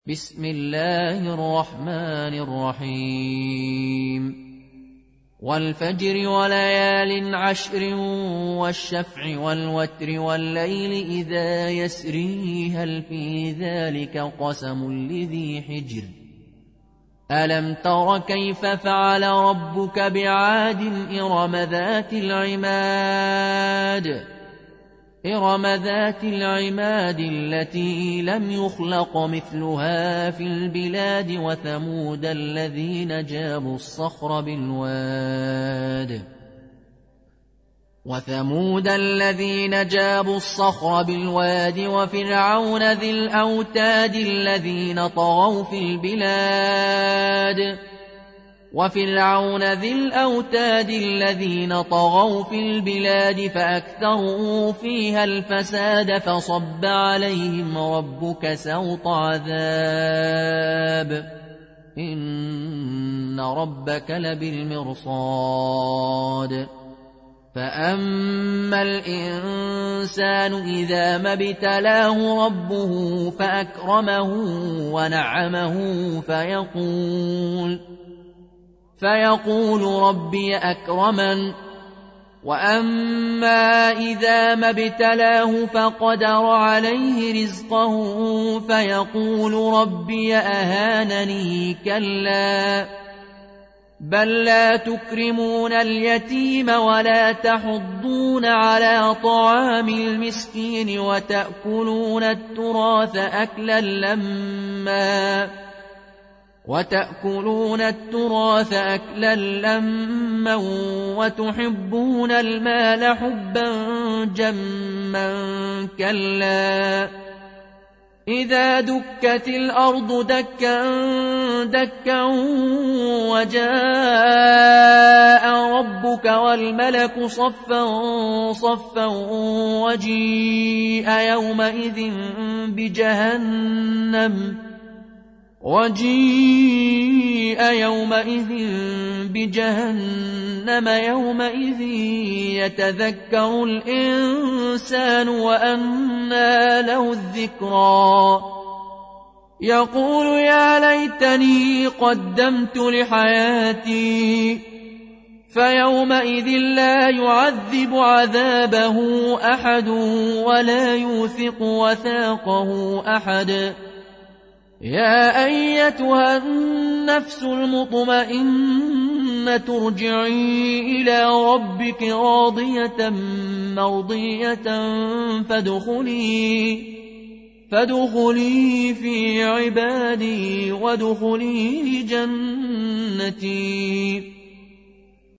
بسم الله الرحمن الرحيم والفجر وليال عشر والشفع والوتر والليل إذا يسري هل في ذلك قسم لذي حجر ألم تر كيف فعل ربك بعاد إرم ذات العماد التي لم يخلق مثلها في البلاد وثمود الذين جابوا الصخر بالواد وفرعون ذي الأوتاد الذين طغوا في البلاد فأكثروا فيها الفساد فصب عليهم ربك سوط عذاب إن ربك لبالمرصاد فأما الإنسان إذا ما ابتلاه ربه فأكرمه ونعمه فيقول ربي أكرمن وأما إذا ما ابتلاه فقدر عليه رزقه فيقول ربي أهانني كلا بل لا تكرمون اليتيم ولا تحضون على طعام المسكين وتأكلون التراث أكلا لما وتحبون المال حبا جما كلا إذا دكت الأرض دكا دكا وجاء ربك والملك صفا صفا وجيء يومئذ بجهنم يومئذ يتذكر الإنسان وأنى له الذكرى يقول يا ليتني قدمت لحياتي فيومئذ لا يعذب عذابه أحد ولا يوثق وثاقه أحد يا أيتها النفس المطمئنة ارجعي إلى ربك راضية مرضية فادخلي في عبادي وادخلي جنتي